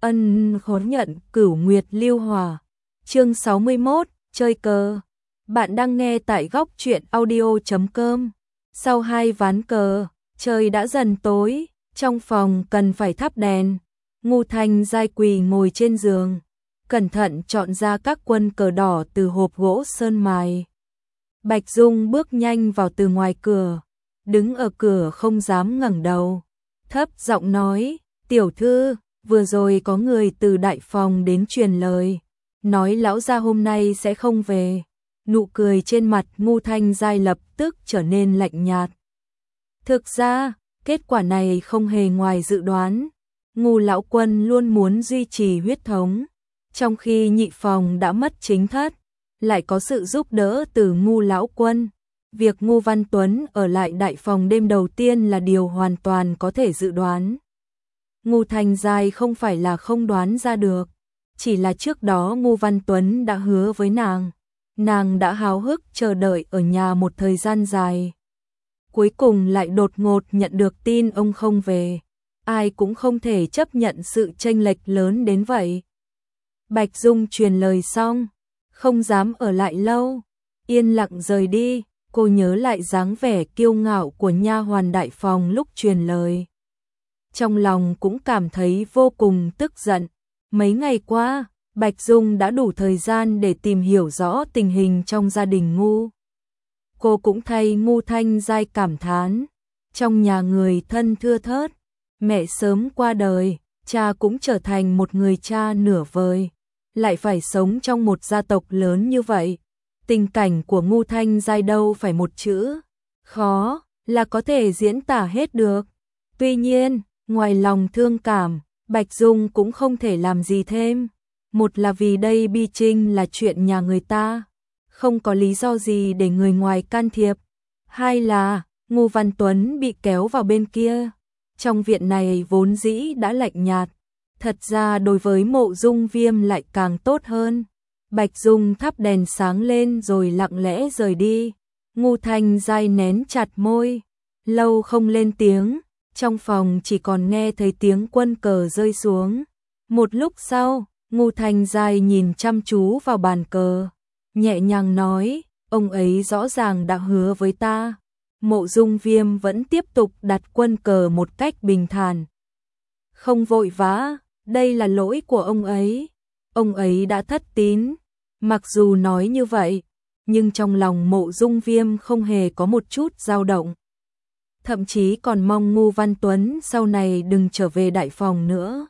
Ân hối nhận Cửu Nguyệt Lưu Hòa. Chương 61, chơi cờ. Bạn đang nghe tại góc truyện audio.com. Sau 2 ván cờ, trời đã dần tối, trong phòng cần phải thắp đèn. Ngô Thanh Giai quỳ ngồi trên giường, cẩn thận chọn ra các quân cờ đỏ từ hộp gỗ sơn mài. Bạch Dung bước nhanh vào từ ngoài cửa, đứng ở cửa không dám ngẩng đầu, thấp giọng nói: "Tiểu thư, vừa rồi có người từ đại phòng đến truyền lời, nói lão gia hôm nay sẽ không về." Nụ cười trên mặt Ngô Thanh Giai lập tức trở nên lạnh nhạt. Thực ra, kết quả này không hề ngoài dự đoán. Ngô lão quân luôn muốn duy trì huyết thống, trong khi nhị phòng đã mất chính thất, lại có sự giúp đỡ từ Ngô lão quân. Việc Ngô Văn Tuấn ở lại đại phòng đêm đầu tiên là điều hoàn toàn có thể dự đoán. Ngô Thanh Giai không phải là không đoán ra được, chỉ là trước đó Ngô Văn Tuấn đã hứa với nàng đã háo hức chờ đợi ở nhà một thời gian dài. Cuối cùng lại đột ngột nhận được tin ông không về, ai cũng không thể chấp nhận sự chênh lệch lớn đến vậy. Bạch Dung truyền lời xong, không dám ở lại lâu, yên lặng rời đi. Cô nhớ lại dáng vẻ kiêu ngạo của nha hoàn đại phòng lúc truyền lời, trong lòng cũng cảm thấy vô cùng tức giận. Mấy ngày qua, Bạch Dung đã đủ thời gian để tìm hiểu rõ tình hình trong gia đình Ngô. Cô cũng thay Ngô Thanh Giai cảm thán, trong nhà người thân thưa thớt, mẹ sớm qua đời, cha cũng trở thành một người cha nửa vời, lại phải sống trong một gia tộc lớn như vậy. Tình cảnh của Ngô Thanh Giai đâu phải một chữ khó là có thể diễn tả hết được. Tuy nhiên, ngoài lòng thương cảm, Bạch Dung cũng không thể làm gì thêm. Một là vì đây bi trinh là chuyện nhà người ta, không có lý do gì để người ngoài can thiệp. Hai là Ngô Văn Tuấn bị kéo vào bên kia. Trong viện này vốn dĩ đã lạnh nhạt, thật ra đối với Mộ Dung Viêm lại càng tốt hơn. Bạch Dung thắp đèn sáng lên rồi lặng lẽ rời đi. Ngô Thanh Giai nén chặt môi, lâu không lên tiếng, trong phòng chỉ còn nghe thấy tiếng quân cờ rơi xuống. Một lúc sau, Ngô Thanh Giai nhìn chăm chú vào bàn cờ, nhẹ nhàng nói: "Ông ấy rõ ràng đã hứa với ta." Mộ Dung Viêm vẫn tiếp tục đặt quân cờ một cách bình thản. "Không vội vã, đây là lỗi của ông ấy. Ông ấy đã thất tín." Mặc dù nói như vậy, nhưng trong lòng Mộ Dung Viêm không hề có một chút dao động. Thậm chí còn mong Ngô Văn Tuấn sau này đừng trở về đại phòng nữa.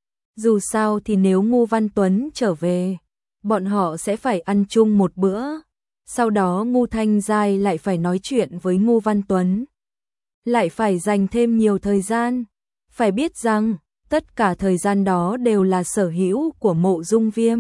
Dù sao thì nếu Ngô Văn Tuấn trở về, bọn họ sẽ phải ăn chung một bữa. Sau đó Ngô Thanh Giai lại phải nói chuyện với Ngô Văn Tuấn, lại phải dành thêm nhiều thời gian. Phải biết rằng, tất cả thời gian đó đều là sở hữu của Mộ Dung Viêm.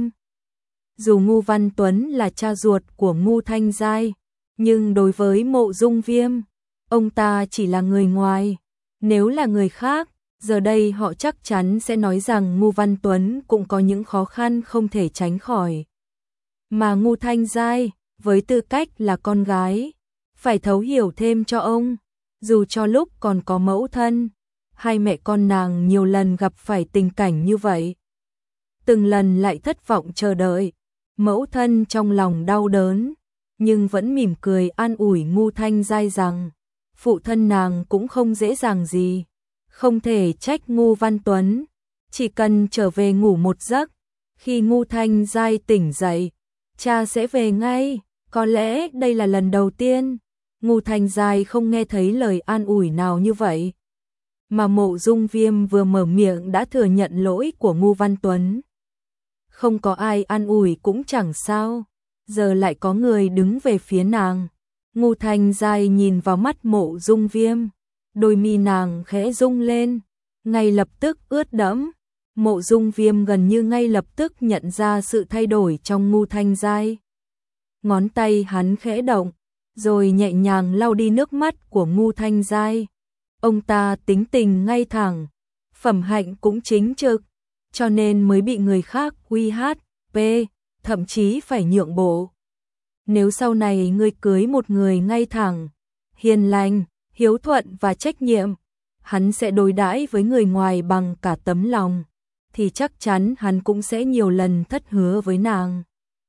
Dù Ngô Văn Tuấn là cha ruột của Ngô Thanh Giai, nhưng đối với Mộ Dung Viêm, ông ta chỉ là người ngoài. Nếu là người khác, giờ đây họ chắc chắn sẽ nói rằng Ngô Văn Tuấn cũng có những khó khăn không thể tránh khỏi. Mà Ngô Thanh Giai, với tư cách là con gái, phải thấu hiểu thêm cho ông. Dù cho lúc còn có mẫu thân, hai mẹ con nàng nhiều lần gặp phải tình cảnh như vậy, từng lần lại thất vọng chờ đợi. Mẫu thân trong lòng đau đớn, nhưng vẫn mỉm cười an ủi Ngô Thanh Giai rằng phụ thân nàng cũng không dễ dàng gì, không thể trách Ngô Văn Tuấn, chỉ cần trở về ngủ một giấc, khi Ngô Thanh Giai tỉnh dậy, cha sẽ về ngay. Có lẽ đây là lần đầu tiên Ngô Thanh Giai không nghe thấy lời an ủi nào như vậy, mà Mộ Dung Viêm vừa mở miệng đã thừa nhận lỗi của Ngô Văn Tuấn. Không có ai an ủi cũng chẳng sao, giờ lại có người đứng về phía nàng. Ngô Thanh Giai nhìn vào mắt Mộ Dung Viêm, đôi mi nàng khẽ rung lên, ngay lập tức ướt đẫm. Mộ Dung Viêm gần như ngay lập tức nhận ra sự thay đổi trong Ngô Thanh Giai. Ngón tay hắn khẽ động, rồi nhẹ nhàng lau đi nước mắt của Ngô Thanh Giai. Ông ta tính tình ngay thẳng, phẩm hạnh cũng chính trực, cho nên mới bị người khác uy hát, thậm chí phải nhượng bộ. Nếu sau này ngươi cưới một người ngay thẳng, hiền lành, hiếu thuận và trách nhiệm, hắn sẽ đối đãi với người ngoài bằng cả tấm lòng. thì chắc chắn hắn cũng sẽ nhiều lần thất hứa với nàng.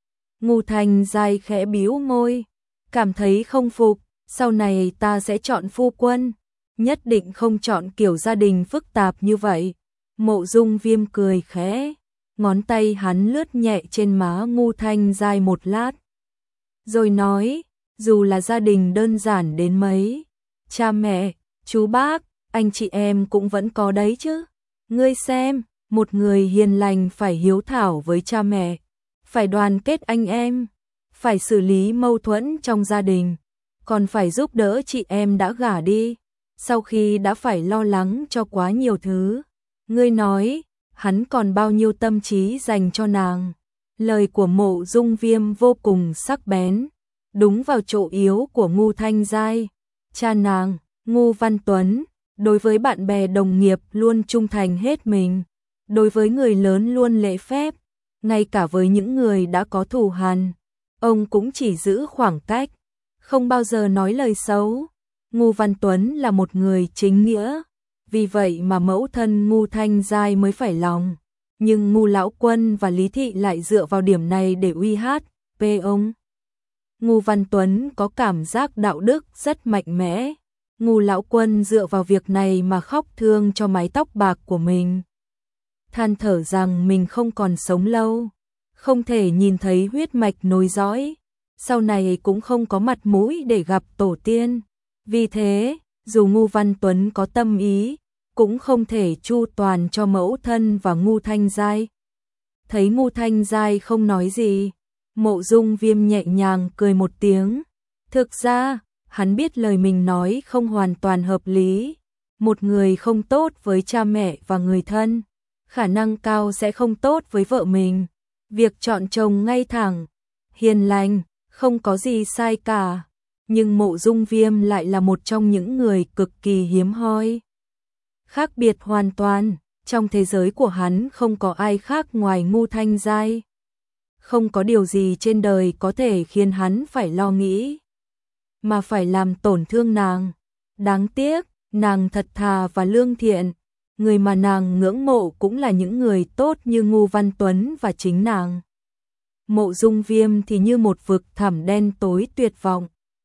Ngô Thanh Giai khẽ bĩu môi, cảm thấy không phục, sau này ta sẽ chọn phu quân, nhất định không chọn kiểu gia đình phức tạp như vậy. Mộ Dung Viêm cười khẽ, ngón tay hắn lướt nhẹ trên má Ngô Thanh Giai một lát, rồi nói, dù là gia đình đơn giản đến mấy, cha mẹ, chú bác, anh chị em cũng vẫn có đấy chứ. Ngươi xem, một người hiền lành phải hiếu thảo với cha mẹ, phải đoàn kết anh em, phải xử lý mâu thuẫn trong gia đình, còn phải giúp đỡ chị em đã gả đi, sau khi đã phải lo lắng cho quá nhiều thứ. Ngươi nói, hắn còn bao nhiêu tâm trí dành cho nàng. Lời của Mộ Dung Viêm vô cùng sắc bén, đúng vào chỗ yếu của Ngô Thanh Giai. Cha nàng, Ngô Văn Tuấn, đối với bạn bè đồng nghiệp luôn trung thành hết mình, đối với người lớn luôn lễ phép, ngay cả với những người đã có thù hằn, ông cũng chỉ giữ khoảng cách, không bao giờ nói lời xấu. Ngô Văn Tuấn là một người chính nghĩa, vì vậy mà mẫu thân Ngô Thanh Giai mới phải lòng, nhưng Ngô Lão Quân và Lý Thị lại dựa vào điểm này để uy hát về ông. Ngô Văn Tuấn có cảm giác đạo đức rất mạnh mẽ, Ngô Lão Quân dựa vào việc này mà khóc thương cho mái tóc bạc của mình, than thở rằng mình không còn sống lâu, không thể nhìn thấy huyết mạch nối dõi, sau này cũng không có mặt mũi để gặp tổ tiên. Vì thế, dù Ngô Văn Tuấn có tâm ý, cũng không thể chu toàn cho mẫu thân và Ngô Thanh Giai. Thấy Ngô Thanh Giai không nói gì, Mộ Dung Viêm nhẹ nhàng cười một tiếng. Thực ra, hắn biết lời mình nói không hoàn toàn hợp lý. Một người không tốt với cha mẹ và người thân, khả năng cao sẽ không tốt với vợ mình. Việc chọn chồng ngay thẳng, hiền lành, không có gì sai cả. Nhưng Mộ Dung Viêm lại là một trong những người cực kỳ hiếm hoi. Khác biệt hoàn toàn, trong thế giới của hắn không có ai khác ngoài Ngô Thanh Giai. Không có điều gì trên đời có thể khiến hắn phải lo nghĩ, mà phải làm tổn thương nàng. Đáng tiếc, nàng thật thà và lương thiện, người mà nàng ngưỡng mộ cũng là những người tốt như Ngô Văn Tuấn và chính nàng. Mộ Dung Viêm thì như một vực thẳm đen tối tuyệt vọng.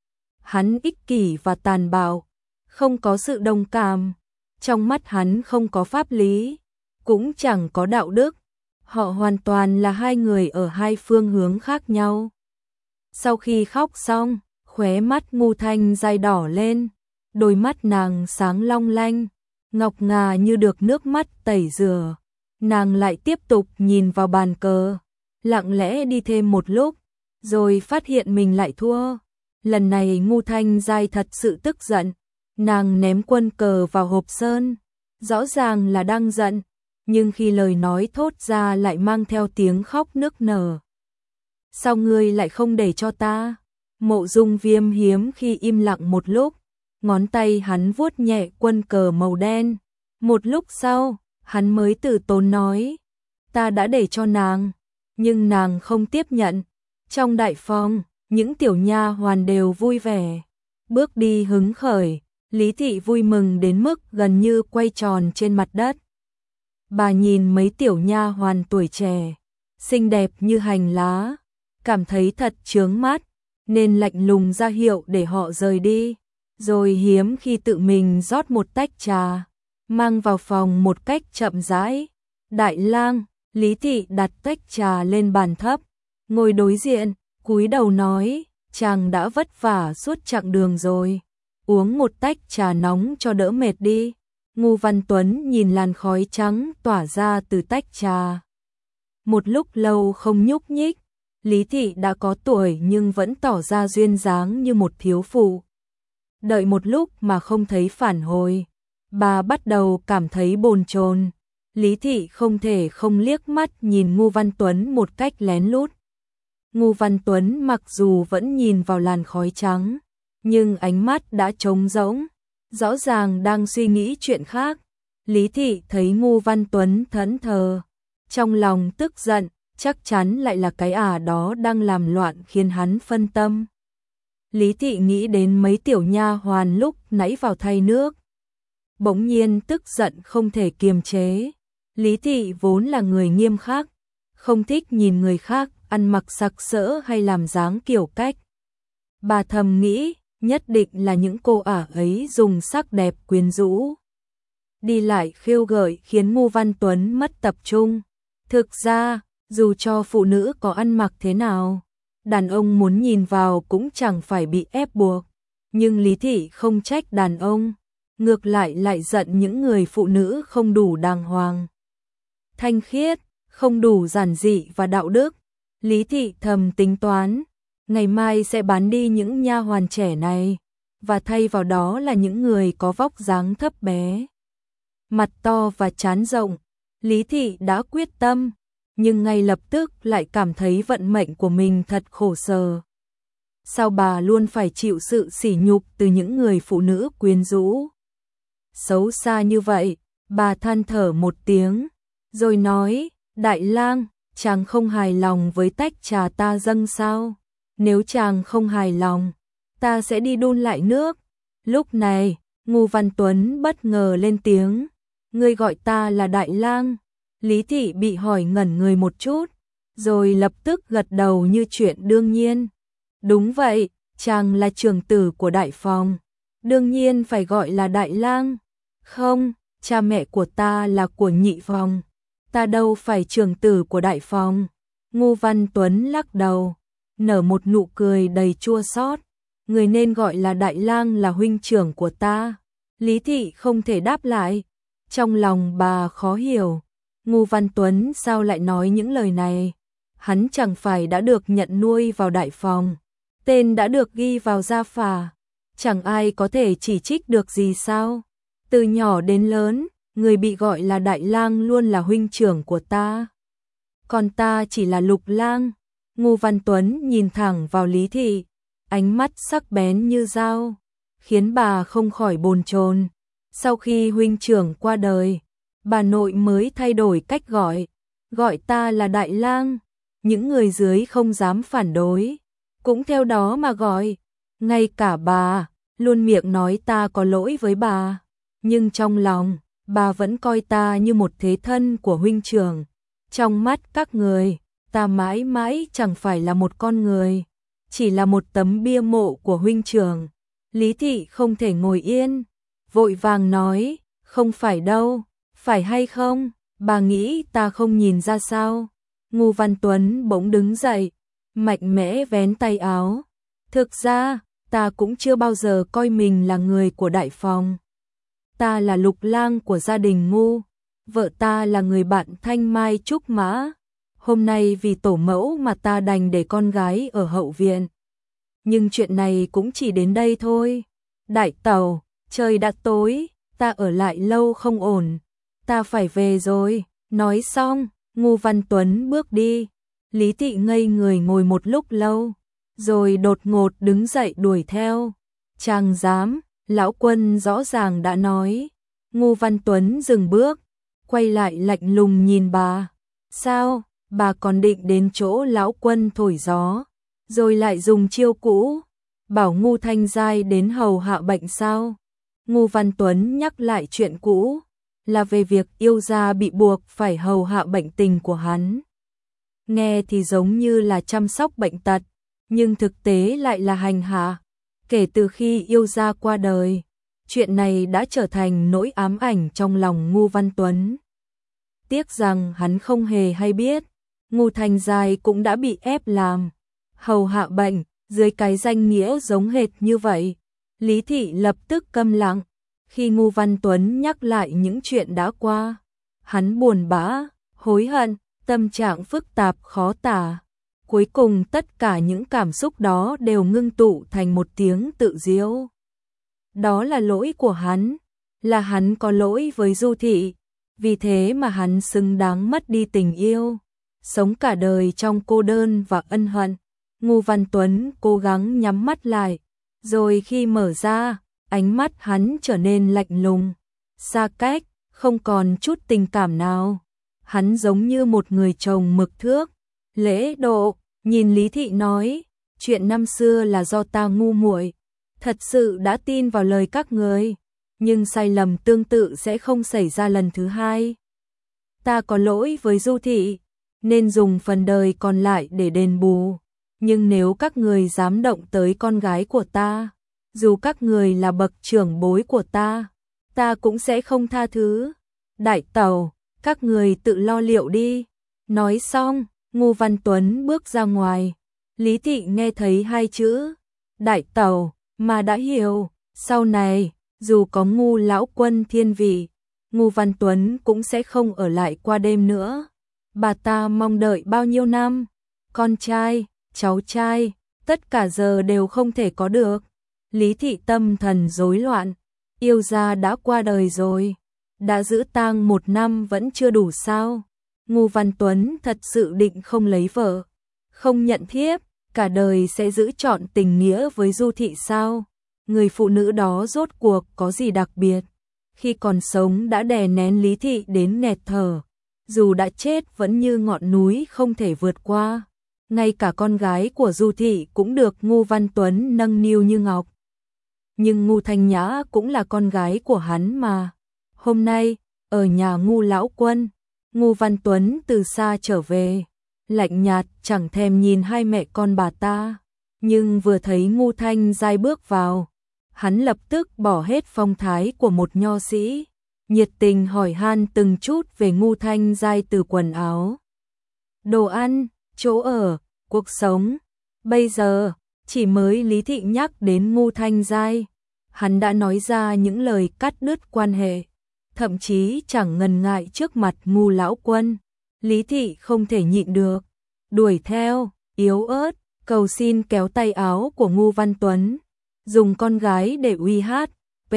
Hắn ích kỷ và tàn bạo, không có sự đồng cảm, trong mắt hắn không có pháp lý, cũng chẳng có đạo đức. Họ hoàn toàn là hai người ở hai phương hướng khác nhau. Sau khi khóc xong, khóe mắt Ngô Thanh Giai đỏ lên, đôi mắt nàng sáng long lanh, ngọc ngà như được nước mắt tẩy rửa. Nàng lại tiếp tục nhìn vào bàn cờ, lặng lẽ đi thêm một lúc, rồi phát hiện mình lại thua. Lần này Ngô Thanh Giai thật sự tức giận, nàng ném quân cờ vào hộp sơn, rõ ràng là đang giận, nhưng khi lời nói thốt ra lại mang theo tiếng khóc nức nở. Sao ngươi lại không để cho ta? Mộ Dung Viêm hiếm khi im lặng một lúc, ngón tay hắn vuốt nhẹ quân cờ màu đen. Một lúc sau, hắn mới từ tốn nói, ta đã để cho nàng, nhưng nàng không tiếp nhận. Trong đại phòng, những tiểu nha hoàn đều vui vẻ, bước đi hứng khởi. Lý Thị vui mừng đến mức gần như quay tròn trên mặt đất. Bà nhìn mấy tiểu nha hoàn tuổi trẻ, xinh đẹp như hành lá, cảm thấy thật chướng mắt, nên lạnh lùng ra hiệu để họ rời đi, rồi hiếm khi tự mình rót một tách trà, mang vào phòng một cách chậm rãi. Đại lang, Lý Thị đặt tách trà lên bàn thấp, ngồi đối diện, cúi đầu nói, chàng đã vất vả suốt chặng đường rồi, uống một tách trà nóng cho đỡ mệt đi. Ngô Văn Tuấn nhìn làn khói trắng tỏa ra từ tách trà. Một lúc lâu không nhúc nhích, Lý Thị đã có tuổi nhưng vẫn tỏ ra duyên dáng như một thiếu phụ. Đợi một lúc mà không thấy phản hồi, bà bắt đầu cảm thấy bồn chồn. Lý Thị không thể không liếc mắt nhìn Ngô Văn Tuấn một cách lén lút. Ngô Văn Tuấn mặc dù vẫn nhìn vào làn khói trắng, nhưng ánh mắt đã trống rỗng, rõ ràng đang suy nghĩ chuyện khác. Lý Thị thấy Ngô Văn Tuấn thẫn thờ, trong lòng tức giận, chắc chắn lại là cái đó đang làm loạn khiến hắn phân tâm. Lý Thị nghĩ đến mấy tiểu nha hoàn lúc nãy vào thay nước, bỗng nhiên tức giận không thể kiềm chế. Lý Thị vốn là người nghiêm khắc, không thích nhìn người khác ăn mặc sặc sỡ hay làm dáng kiểu cách. Bà thầm nghĩ, nhất định là những cô ả ấy dùng sắc đẹp quyến rũ. Đi lại khiêu gợi khiến Ngô Văn Tuấn mất tập trung. Thực ra, dù cho phụ nữ có ăn mặc thế nào, đàn ông muốn nhìn vào cũng chẳng phải bị ép buộc. Nhưng Lý Thị không trách đàn ông, ngược lại giận những người phụ nữ không đủ đàng hoàng, thanh khiết, không đủ giản dị và đạo đức. Lý Thị thầm tính toán, ngày mai sẽ bán đi những nha hoàn trẻ này, và thay vào đó là những người có vóc dáng thấp bé, mặt to và trán rộng. Lý Thị đã quyết tâm, nhưng ngay lập tức lại cảm thấy vận mệnh của mình thật khổ sở. Sao bà luôn phải chịu sự sỉ nhục từ những người phụ nữ quyến rũ xấu xa như vậy? Bà than thở một tiếng, rồi nói, Đại lang, chàng không hài lòng với tách trà ta dâng sao? Nếu chàng không hài lòng, ta sẽ đi đun lại nước. Lúc này, Ngô Văn Tuấn bất ngờ lên tiếng, ngươi gọi ta là Đại lang? Lý Thị bị hỏi ngẩn người một chút, rồi lập tức gật đầu như chuyện đương nhiên. Đúng vậy, chàng là trưởng tử của đại phòng, đương nhiên phải gọi là Đại lang. Không, cha mẹ của ta là của nhị phòng, ta đâu phải trưởng tử của đại phòng. Ngô Văn Tuấn lắc đầu, nở một nụ cười đầy chua xót. Người nên gọi là Đại lang là huynh trưởng của ta. Lý Thị không thể đáp lại, trong lòng bà khó hiểu, Ngô Văn Tuấn sao lại nói những lời này? Hắn chẳng phải đã được nhận nuôi vào đại phòng, tên đã được ghi vào gia phả, chẳng ai có thể chỉ trích được gì sao? Từ nhỏ đến lớn, người bị gọi là Đại lang luôn là huynh trưởng của ta, còn ta chỉ là Lục lang. Ngô Văn Tuấn nhìn thẳng vào Lý Thị, ánh mắt sắc bén như dao, khiến bà không khỏi bồn chồn. Sau khi huynh trưởng qua đời, bà nội mới thay đổi cách gọi ta là Đại lang. Những người dưới không dám phản đối, cũng theo đó mà gọi. Ngay cả bà, luôn miệng nói ta có lỗi với bà, nhưng trong lòng, bà vẫn coi ta như một thế thân của huynh trưởng. Trong mắt các người, ta mãi mãi chẳng phải là một con người, chỉ là một tấm bia mộ của huynh trưởng. Lý Thị không thể ngồi yên, vội vàng nói, không phải đâu, phải hay không, bà nghĩ ta không nhìn ra sao? Ngô Văn Tuấn bỗng đứng dậy, mạnh mẽ vén tay áo. Thực ra, ta cũng chưa bao giờ coi mình là người của đại phòng. Ta là Lục lang của gia đình Ngô, vợ ta là người bạn thanh mai trúc mã. Hôm nay vì tổ mẫu mà ta đành để con gái ở hậu viện. Nhưng chuyện này cũng chỉ đến đây thôi. Đại tẩu, trời đã tối, ta ở lại lâu không ổn, ta phải về rồi. Nói xong, Ngô Văn Tuấn bước đi. Lý Thị ngây người ngồi một lúc lâu, rồi đột ngột đứng dậy đuổi theo. Chàng dám, lão quân rõ ràng đã nói. Ngô Văn Tuấn dừng bước, quay lại lạnh lùng nhìn bà. Sao, bà còn định đến chỗ lão quân thổi gió, rồi lại dùng chiêu cũ, bảo Ngô Thanh Giai đến hầu hạ bệnh sao? Ngô Văn Tuấn nhắc lại chuyện cũ, là về việc yêu gia bị buộc phải hầu hạ bệnh tình của hắn. Nghe thì giống như là chăm sóc bệnh tật, nhưng thực tế lại là hành hạ. Kể từ khi yêu gia qua đời, chuyện này đã trở thành nỗi ám ảnh trong lòng Ngô Văn Tuấn. Tiếc rằng hắn không hề hay biết, Ngô Thanh Giai cũng đã bị ép làm hầu hạ bệnh, dưới cái danh nghĩa giống hệt như vậy. Lý Thị lập tức câm lặng, khi Ngô Văn Tuấn nhắc lại những chuyện đã qua. Hắn buồn bã, hối hận, tâm trạng phức tạp khó tả. Cuối cùng tất cả những cảm xúc đó đều ngưng tụ thành một tiếng tự giễu. Đó là lỗi của hắn, là hắn có lỗi với Du Thị, vì thế mà hắn xứng đáng mất đi tình yêu, sống cả đời trong cô đơn và ân hận. Ngô Văn Tuấn cố gắng nhắm mắt lại, rồi khi mở ra, ánh mắt hắn trở nên lạnh lùng, xa cách, không còn chút tình cảm nào. Hắn giống như một người chồng mực thước, lễ độ, nhìn Lý Thị nói, chuyện năm xưa là do ta ngu muội, thật sự đã tin vào lời các người, nhưng sai lầm tương tự sẽ không xảy ra lần thứ hai. ta có lỗi với Du thị, nên dùng phần đời còn lại để đền bù. Nhưng nếu các người dám động tới con gái của ta, dù các người là bậc trưởng bối của ta cũng sẽ không tha thứ. Đại tẩu, các người tự lo liệu đi. Nói xong, Ngô Văn Tuấn bước ra ngoài. Lý thị nghe thấy hai chữ đại tẩu mà đã hiểu, sau này dù có Ngô lão quân thiên vị, Ngô Văn Tuấn cũng sẽ không ở lại qua đêm nữa. Bà ta mong đợi bao nhiêu năm, con trai, cháu trai, tất cả giờ đều không thể có được. Lý thị tâm thần rối loạn, yêu gia đã qua đời rồi, đã giữ tang 1 năm vẫn chưa đủ sao? Ngô Văn Tuấn thật sự định không lấy vợ, không nhận thiếp, cả đời sẽ giữ trọn tình nghĩa với Du thị sao? Người phụ nữ đó rốt cuộc có gì đặc biệt? Khi còn sống đã đè nén Lý thị đến nghẹt thở, dù đã chết vẫn như ngọn núi không thể vượt qua. Ngay cả con gái của Du thị cũng được Ngô Văn Tuấn nâng niu như ngọc. Nhưng Ngô Thanh Nhã cũng là con gái của hắn mà. Hôm nay, ở nhà Ngô lão quân, Ngô Văn Tuấn từ xa trở về, lạnh nhạt chẳng thèm nhìn hai mẹ con bà ta. Nhưng vừa thấy Ngô Thanh Giai bước vào, hắn lập tức bỏ hết phong thái của một nho sĩ, nhiệt tình hỏi han từng chút về Ngô Thanh Giai, từ quần áo, đồ ăn, chỗ ở, cuộc sống. Bây giờ, chỉ mới Lý thị nhắc đến Ngô Thanh Giai, hắn đã nói ra những lời cắt đứt quan hệ, thậm chí chẳng ngần ngại trước mặt Ngô lão quân. Lý thị không thể nhịn được, đuổi theo, yếu ớt, cầu xin kéo tay áo của Ngô Văn Tuấn, dùng con gái để uy hát.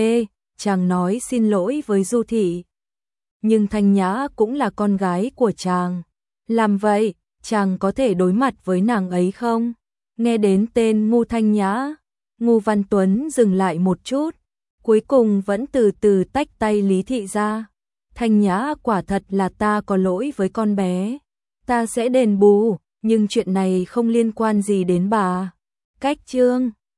Chàng nói xin lỗi với Du thị, nhưng Thanh Nhã cũng là con gái của chàng. Làm vậy, chàng có thể đối mặt với nàng ấy không? Nghe đến tên Ngô Thanh Nhã, Ngô Văn Tuấn dừng lại một chút, cuối cùng vẫn từ từ tách tay Lý thị ra. Thanh Nhã, quả thật là ta có lỗi với con bé, ta sẽ đền bù, nhưng chuyện này không liên quan gì đến bà. Cách chương